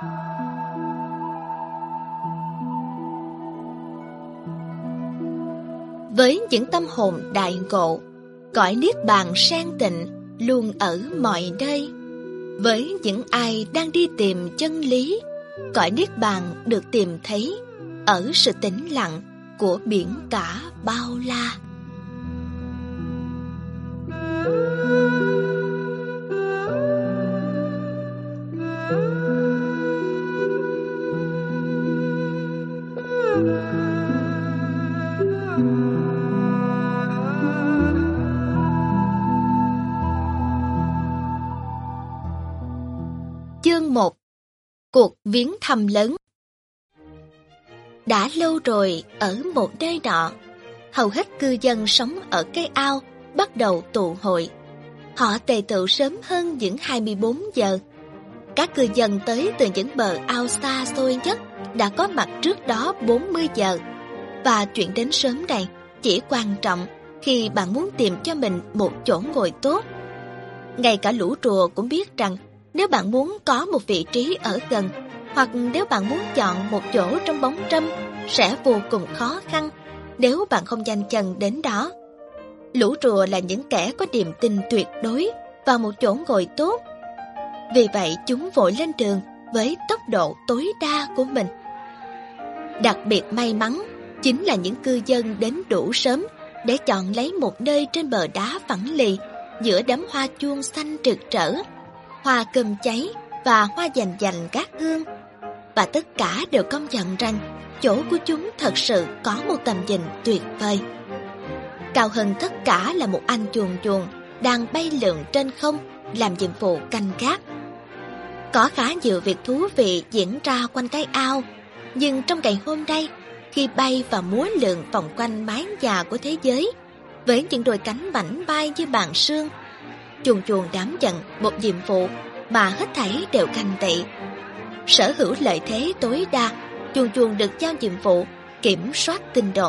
Với những tâm hồn đại ngộ, cõi niết bàn sang tịnh luôn ở mọi nơi. Với những ai đang đi tìm chân lý, cõi niết bàn được tìm thấy ở sự tĩnh lặng của biển cả bao la. Chương 1. Cuộc viếng thăm lớn. Đã lâu rồi, ở một nơi nọ, hầu hết cư dân sống ở cái ao bắt đầu tụ hội. Họ tề tựu sớm hơn những 24 giờ. Các cư dân tới từ những bờ ao xa xôi nhất đã có mặt trước đó 40 giờ. Và chuyện đến sớm này chỉ quan trọng khi bạn muốn tìm cho mình một chỗ ngồi tốt. Ngay cả lũ rùa cũng biết rằng nếu bạn muốn có một vị trí ở gần, hoặc nếu bạn muốn chọn một chỗ trong bóng râm, sẽ vô cùng khó khăn nếu bạn không nhanh chân đến đó. Lũ rùa là những kẻ có niềm tin tuyệt đối vào một chỗ ngồi tốt. Vì vậy chúng vội lên đường với tốc độ tối đa của mình. Đặc biệt may mắn chính là những cư dân đến đủ sớm để chọn lấy một nơi trên bờ đá phẳng lì giữa đám hoa chuông xanh rực rỡ, hoa cơm cháy và hoa dành dành gác hương. Và tất cả đều công nhận rằng chỗ của chúng thật sự có một tầm nhìn tuyệt vời. Cao hơn tất cả là một anh chuồn chuồn đang bay lượn trên không làm nhiệm vụ canh gác. Có khá nhiều việc thú vị diễn ra quanh cái ao, nhưng trong ngày hôm nay, khi bay và múa lượn vòng quanh mái nhà của thế giới với những đôi cánh mảnh bay như bàn sương, chuồn chuồn đảm nhận một nhiệm vụ mà hết thảy đều ganh tị. Sở hữu lợi thế tối đa, chuồn chuồn được giao nhiệm vụ kiểm soát tin đồn.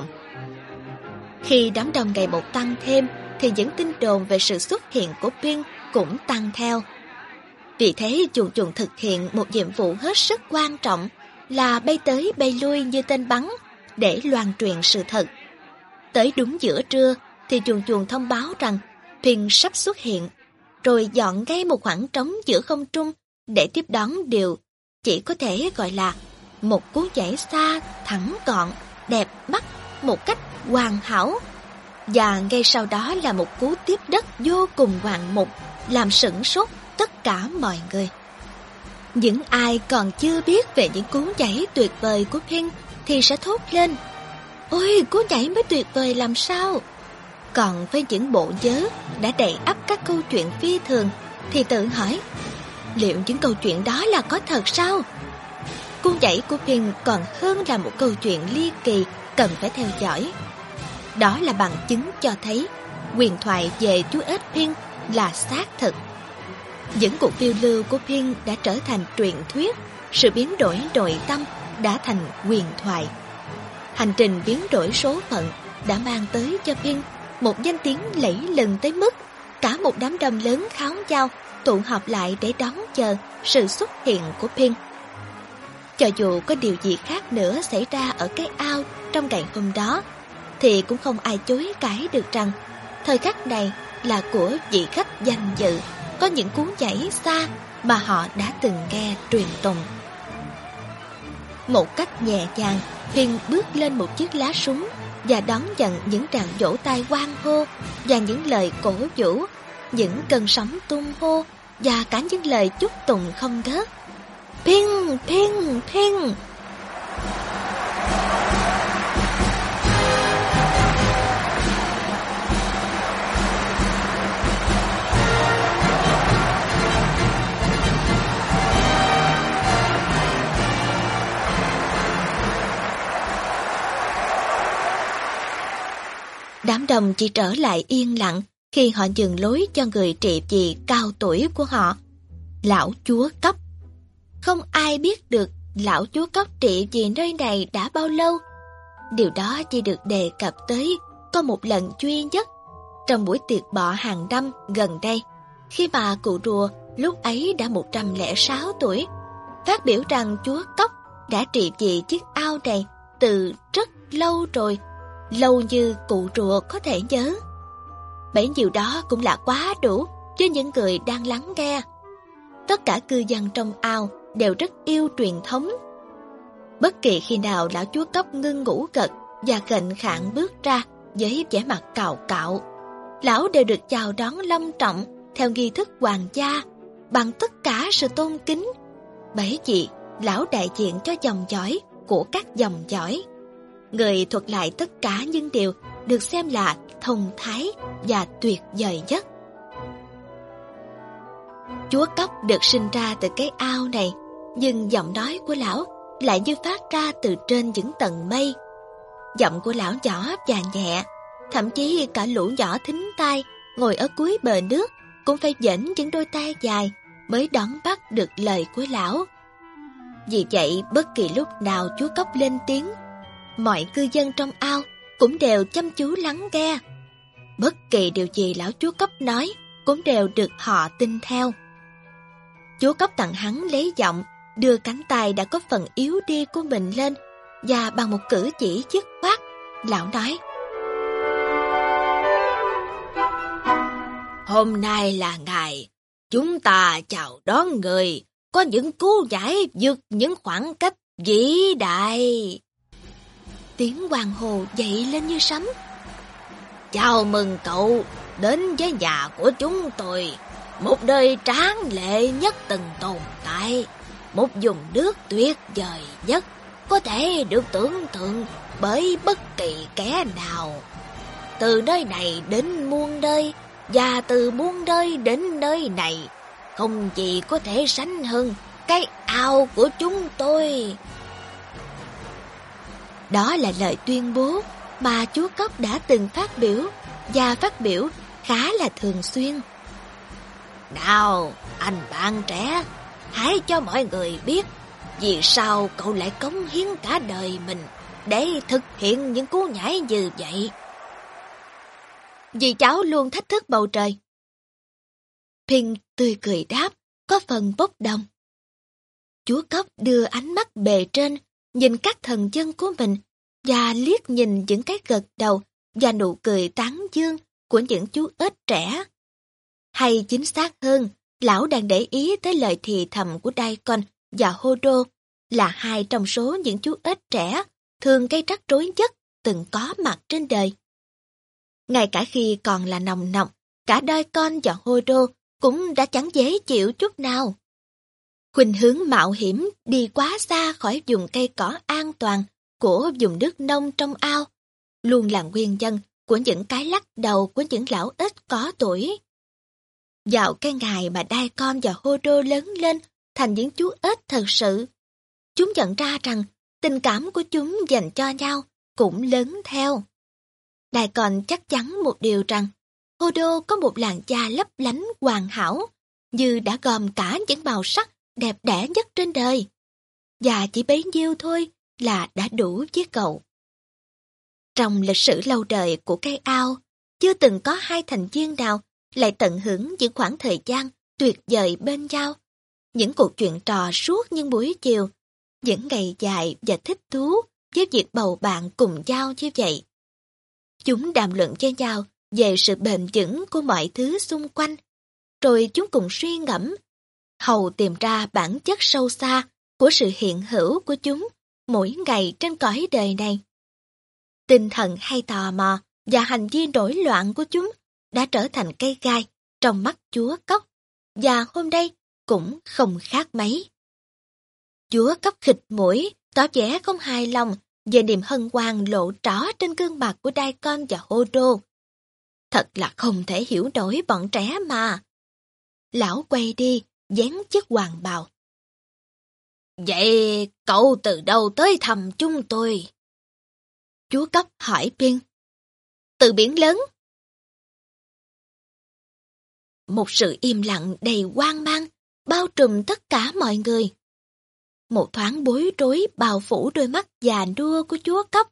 Khi đám đông ngày một tăng thêm, thì những tin đồn về sự xuất hiện của Pin cũng tăng theo. Vì thế chuồn chuồn thực hiện một nhiệm vụ hết sức quan trọng là bay tới bay lui như tên bắn để loan truyền sự thật. Tới đúng giữa trưa thì chuồn chuồn thông báo rằng Pin sắp xuất hiện, rồi dọn ngay một khoảng trống giữa không trung để tiếp đón điều chỉ có thể gọi là một cú nhảy xa thẳng gọn, đẹp mắt một cách hoàn hảo. Và ngay sau đó là một cú tiếp đất vô cùng ngoạn mục, làm sửng sốt tất cả mọi người. Những ai còn chưa biết về những cú nhảy tuyệt vời của Pin thì sẽ thốt lên: ôi, cú nhảy mới tuyệt vời làm sao! Còn với những bộ nhớ đã đầy ắp các câu chuyện phi thường thì tự hỏi: liệu những câu chuyện đó là có thật sao? Cú nhảy của Pin còn hơn là một câu chuyện ly kỳ cần phải theo dõi. Đó là bằng chứng cho thấy huyền thoại về chú ếch Pin là xác thực. Những cuộc phiêu lưu của Pin đã trở thành truyền thuyết, sự biến đổi nội tâm đã thành huyền thoại. Hành trình biến đổi số phận đã mang tới cho Pin một danh tiếng lẫy lừng tới mức cả một đám đông lớn kháo nhau tụ họp lại để đón chờ sự xuất hiện của Pin. Cho dù có điều gì khác nữa xảy ra ở cái ao trong ngày hôm đó, thì cũng không ai chối cãi được rằng thời khắc này là của vị khách danh dự, có những cú nhảy xa mà họ đã từng nghe truyền tụng. Một cách nhẹ nhàng, Pin bước lên một chiếc lá súng và đón nhận những tràng vỗ tay hoan hô và những lời cổ vũ, những cơn sóng tung hô và cả những lời chúc tụng không ngớt. Pin, Pin, Pin. Đám đông chỉ trở lại yên lặng khi họ nhường lối cho người trị vì cao tuổi của họ, lão chúa cấp. Không ai biết được lão chúa cấp trị vì nơi này đã bao lâu. Điều đó chỉ được đề cập tới có một lần duy nhất trong buổi tiệc bọ hàng năm gần đây, khi mà cụ rùa lúc ấy đã 106 tuổi, phát biểu rằng chúa Cóc đã trị vì chiếc ao này từ rất lâu rồi, lâu như cụ rùa có thể nhớ. Bấy nhiêu đó cũng là quá đủ cho những người đang lắng nghe. Tất cả cư dân trong ao đều rất yêu truyền thống. Bất kỳ khi nào lão chúa Cóc ngưng ngủ gật và khệnh khạng bước ra với vẻ mặt cào cạo, lão đều được chào đón long trọng theo nghi thức hoàng gia bằng tất cả sự tôn kính, bởi vì lão đại diện cho dòng dõi của các dòng dõi. Người thuật lại tất cả những điều được xem là thông thái và tuyệt vời nhất. Chúa Cóc được sinh ra từ cái ao này, nhưng giọng nói của lão lại như phát ra từ trên những tầng mây. Giọng của lão nhỏ và nhẹ, thậm chí cả lũ nhỏ thính tai ngồi ở cuối bờ nước cũng phải dễn những đôi tay dài mới đón bắt được lời của lão. Vì vậy, bất kỳ lúc nào chúa Cóc lên tiếng, mọi cư dân trong ao cũng đều chăm chú lắng nghe. Bất kỳ điều gì lão chúa Cóc nói cũng đều được họ tin theo. Chúa Cóc tặng hắn lấy giọng, đưa cánh tay đã có phần yếu đi của mình lên, và bằng một cử chỉ dứt khoát, lão nói: "Hôm nay là ngày chúng ta chào đón người có những cú giải vượt những khoảng cách vĩ đại." Tiếng hoàng hồ dậy lên như sấm. "Chào mừng cậu đến với nhà của chúng tôi, một nơi tráng lệ nhất từng tồn tại, một vùng nước tuyệt vời nhất có thể được tưởng tượng bởi bất kỳ kẻ nào. Từ nơi này đến muôn nơi, và từ muôn nơi đến nơi này, không gì có thể sánh hơn cái ao của chúng tôi." Đó là lời tuyên bố mà chúa Cóc đã từng phát biểu, và phát biểu khá là thường xuyên. "Nào, anh bạn trẻ, hãy cho mọi người biết vì sao cậu lại cống hiến cả đời mình để thực hiện những cú nhảy như vậy." "Vì cháu luôn thách thức bầu trời." Pin tươi cười đáp, có phần bốc đồng. Chúa Cóc đưa ánh mắt bề trên, nhìn các thần dân của mình, và liếc nhìn những cái gật đầu và nụ cười tán dương của những chú ếch trẻ. Hay chính xác hơn, lão đang để ý tới lời thì thầm của Daikon và Hodo, là hai trong số những chú ếch trẻ thường gây rắc rối nhất từng có mặt trên đời. Ngay cả khi còn là nòng nọc, cả Daikon và Hodo cũng đã chẳng dễ chịu chút nào. Khuynh hướng mạo hiểm đi quá xa khỏi vùng cây cỏ an toàn của vùng nước nông trong ao luôn là nguyên nhân của những cái lắc đầu của những lão ếch có tuổi. Vào cái ngày mà Daikon và Hodo lớn lên thành những chú ếch thật sự, chúng nhận ra rằng tình cảm của chúng dành cho nhau cũng lớn theo. Daikon chắc chắn một điều rằng Hodo có một làn da lấp lánh hoàn hảo, như đã gồm cả những màu sắc đẹp đẽ nhất trên đời. Và chỉ bấy nhiêu thôi là đã đủ với cậu. Trong lịch sử lâu đời của cái ao, chưa từng có hai thành viên nào lại tận hưởng những khoảng thời gian tuyệt vời bên nhau, những cuộc chuyện trò suốt những buổi chiều, những ngày dài và thích thú với việc bầu bạn cùng nhau như vậy. Chúng đàm luận với nhau về sự bền vững của mọi thứ xung quanh, rồi chúng cùng suy ngẫm, hầu tìm ra bản chất sâu xa của sự hiện hữu của chúng mỗi ngày trên cõi đời này. Tinh thần hay tò mò và hành vi nổi loạn của chúng đã trở thành cây gai trong mắt chúa Cóc, và hôm nay cũng không khác mấy. Chúa Cóc khịt mũi, tỏ vẻ không hài lòng về niềm hân hoan lộ rõ trên gương mặt của Daikon và Hodo. Thật là không thể hiểu nổi bọn trẻ mà. Lão quay đi, vén chiếc hoàng bào. "Vậy cậu từ đâu tới thăm chúng tôi?" Chúa Cóc hỏi Pin. "Từ biển lớn." Một sự im lặng đầy hoang mang bao trùm tất cả mọi người. Một thoáng bối rối bao phủ đôi mắt già nua của chúa Cóc.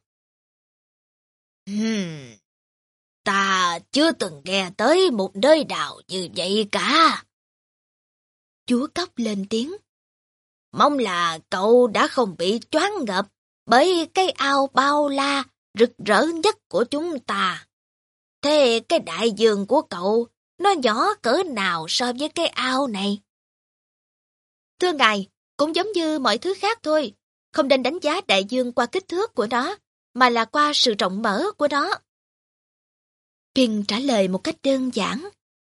Ta chưa từng nghe tới một nơi nào như vậy cả." Chúa Cóc lên tiếng. Mong là cậu đã không bị choáng ngợp bởi cái ao bao la, rực rỡ nhất của chúng ta. Thế cái đại dương của cậu, nó nhỏ cỡ nào so với cái ao này? Thưa ngài, cũng giống như mọi thứ khác thôi. Không nên đánh giá đại dương qua kích thước của nó, mà là qua sự rộng mở của nó. Pin trả lời một cách đơn giản.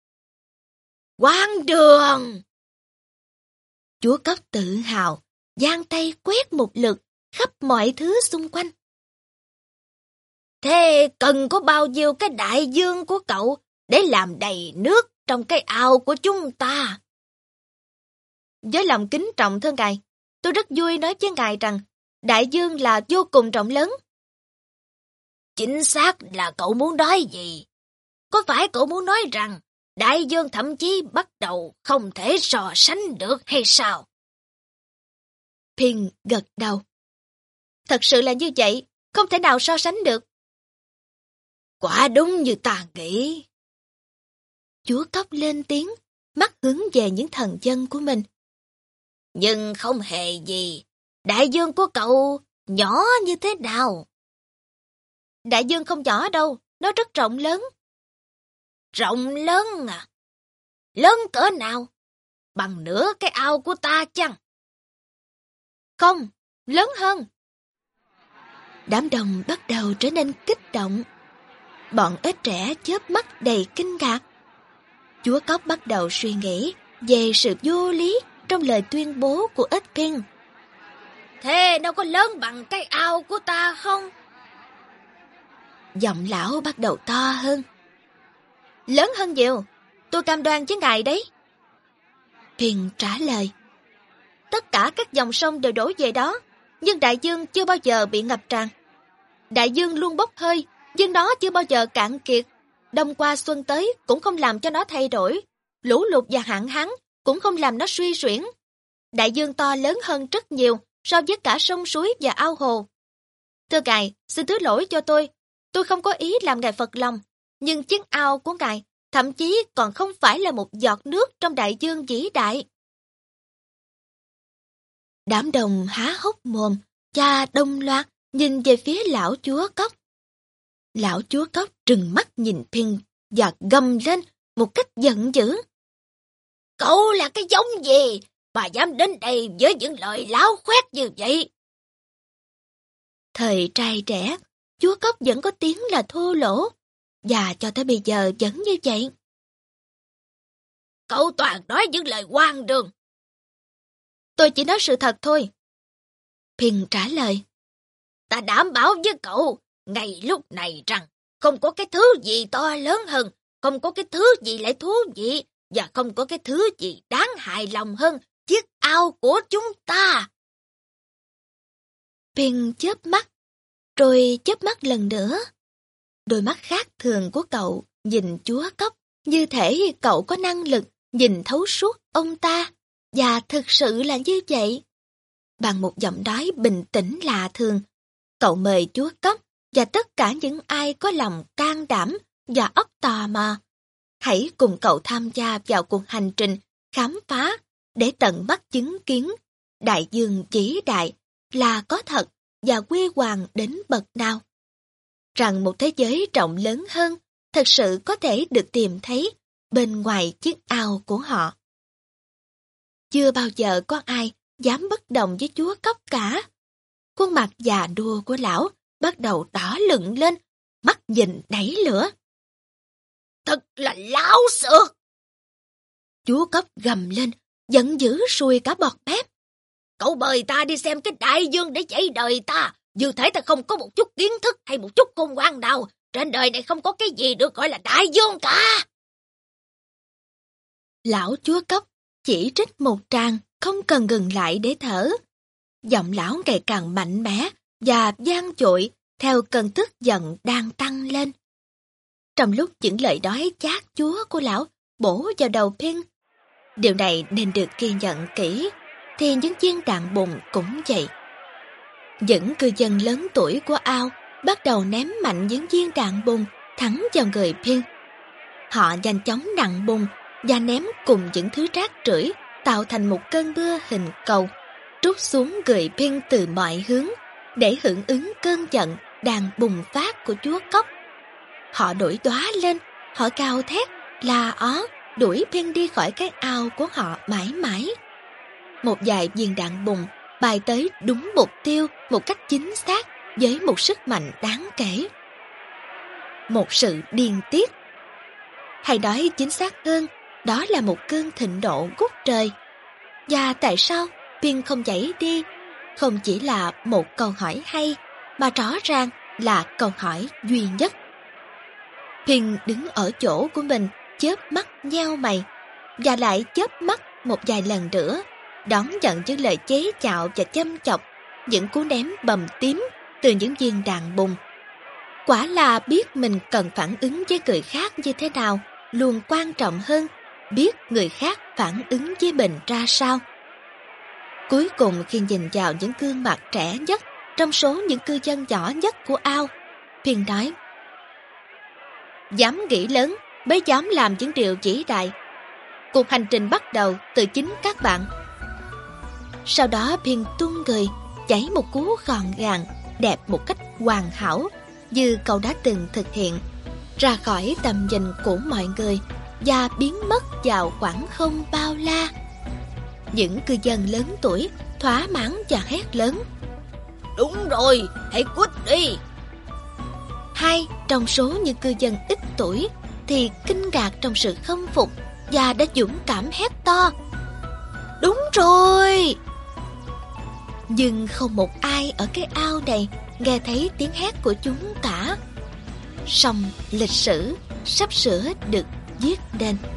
Quảng đường! Chúa Cóc tự hào, giang tay quét một lượt khắp mọi thứ xung quanh. Thế cần có bao nhiêu cái đại dương của cậu để làm đầy nước trong cái ao của chúng ta? Với lòng kính trọng thưa ngài, tôi rất vui nói với ngài rằng đại dương là vô cùng rộng lớn. Chính xác là cậu muốn nói gì? Có phải cậu muốn nói rằng đại dương thậm chí bắt đầu không thể so sánh được hay sao? Pin gật đầu. Thật sự là như vậy, không thể nào so sánh được. Quả đúng như ta nghĩ. Chúa Cóc lên tiếng, mắt hướng về những thần dân của mình. Nhưng không hề gì, đại dương của cậu nhỏ như thế nào? Đại dương không nhỏ đâu, nó rất rộng lớn. Rộng lớn à? Lớn cỡ nào? Bằng nửa cái ao của ta chăng? Không, lớn hơn. Đám đông bắt đầu trở nên kích động. Bọn ếch trẻ chớp mắt đầy kinh ngạc. Chúa Cóc bắt đầu suy nghĩ về sự vô lý trong lời tuyên bố của ếch Pin. Thế nó có lớn bằng cái ao của ta không? Giọng lão bắt đầu to hơn. Lớn hơn nhiều, tôi cam đoan với ngài đấy. Pin trả lời. Tất cả các dòng sông đều đổ về đó, nhưng đại dương chưa bao giờ bị ngập tràn. Đại dương luôn bốc hơi, nhưng nó chưa bao giờ cạn kiệt. Đông qua xuân tới cũng không làm cho nó thay đổi. Lũ lụt và hạn hán cũng không làm nó suy xuyển. Đại dương to lớn hơn rất nhiều so với cả sông suối và ao hồ. Thưa ngài, xin thứ lỗi cho tôi không có ý làm ngài phật lòng. Nhưng chiếc ao của ngài thậm chí còn không phải là một giọt nước trong đại dương vĩ đại. Đám đông há hốc mồm, cha đông loạt nhìn về phía lão chúa Cóc. Lão chúa Cóc trừng mắt nhìn Pin và gầm lên một cách giận dữ. Cậu là cái giống gì mà dám đến đây với những lời láo khoét như vậy? Thời trai trẻ, chúa Cóc vẫn có tiếng là thô lỗ, và cho tới bây giờ vẫn như vậy. Cậu toàn nói những lời hoang đường. Tôi chỉ nói sự thật thôi. Pin trả lời. Ta đảm bảo với cậu, ngay lúc này rằng không có cái thứ gì to lớn hơn, không có cái thứ gì lại thú vị, và không có cái thứ gì đáng hài lòng hơn chiếc ao của chúng ta. Pin chớp mắt, rồi chớp mắt lần nữa. Đôi mắt khác thường của cậu nhìn chúa Cóc như thể cậu có năng lực nhìn thấu suốt ông ta, và thực sự là như vậy. Bằng một giọng nói bình tĩnh lạ thường, cậu mời chúa Cóc và tất cả những ai có lòng can đảm và óc tò mò, hãy cùng cậu tham gia vào cuộc hành trình khám phá để tận mắt chứng kiến đại dương vĩ đại là có thật và huy hoàng đến bậc nào. Rằng một thế giới rộng lớn hơn thật sự có thể được tìm thấy bên ngoài chiếc ao của họ. Chưa bao giờ có ai dám bất đồng với chúa Cóc cả. Khuôn mặt già nua của lão bắt đầu đỏ lựng lên, mắt nhìn nảy lửa. Thật là láo xược! Chúa Cóc gầm lên, giận dữ sùi cả bọt mép. Cậu mời ta đi xem cái đại dương để dạy đời ta, như thể ta không có một chút kiến thức hay một chút khôn ngoan nào. Trên đời này không có cái gì được gọi là đại dương cả. Lão chúa Cóc chỉ trích một tràng, không cần ngừng lại để thở. Giọng lão ngày càng mạnh mẽ và vang dội theo cơn tức giận đang tăng lên. Trong lúc những lời nói chát chúa của lão bổ vào đầu Pin, điều này nên được ghi nhận kỹ, thì những viên đạn bùn cũng vậy. Những cư dân lớn tuổi của ao bắt đầu ném mạnh những viên đạn bùn thẳng vào người Pin. Họ nhanh chóng nặn bùn và ném cùng những thứ rác rưởi tạo thành một cơn mưa hình cầu. trút xuống người Pin từ mọi hướng để hưởng ứng cơn giận đang bùng phát của chúa cóc. Họ nổi đoá lên, họ gào thét, la ó, đuổi Pin đi khỏi cái ao của họ mãi mãi. Một vài viên đạn bùng bay tới đúng mục tiêu một cách chính xác với một sức mạnh đáng kể. Một sự điên tiết. Hay nói chính xác hơn, đó là một cơn thịnh nộ ngút trời. Và tại sao Pin không chạy đi? Không chỉ là một câu hỏi hay, mà rõ ràng là câu hỏi duy nhất. Pin đứng ở chỗ của mình, chớp mắt nheo mày, và lại chớp mắt một vài lần nữa, đón nhận những lời chế nhạo và châm chọc, những cú ném bầm tím từ những viên đạn bùng. Quả là biết mình cần phản ứng với người khác như thế nào, luôn quan trọng hơn biết người khác phản ứng với mình ra sao. Cuối cùng khi nhìn vào những gương mặt trẻ nhất trong số những cư dân nhỏ nhất của ao, Pin nói: dám nghĩ lớn mới dám làm những điều vĩ đại. Cuộc hành trình bắt đầu từ chính các bạn. Sau đó Pin tung người, chảy một cú gọn gàng, đẹp một cách hoàn hảo, như cậu đã từng thực hiện, ra khỏi tầm nhìn của mọi người và biến mất vào khoảng không bao la. Những cư dân lớn tuổi thỏa mãn và hét lớn: đúng rồi, hãy quýt đi. Hai trong số những cư dân ít tuổi thì kinh ngạc trong sự khâm phục và đã dũng cảm hét to: đúng rồi. Nhưng không một ai ở cái ao này nghe thấy tiếng hét của chúng cả. Song lịch sử sắp sửa được viết nên.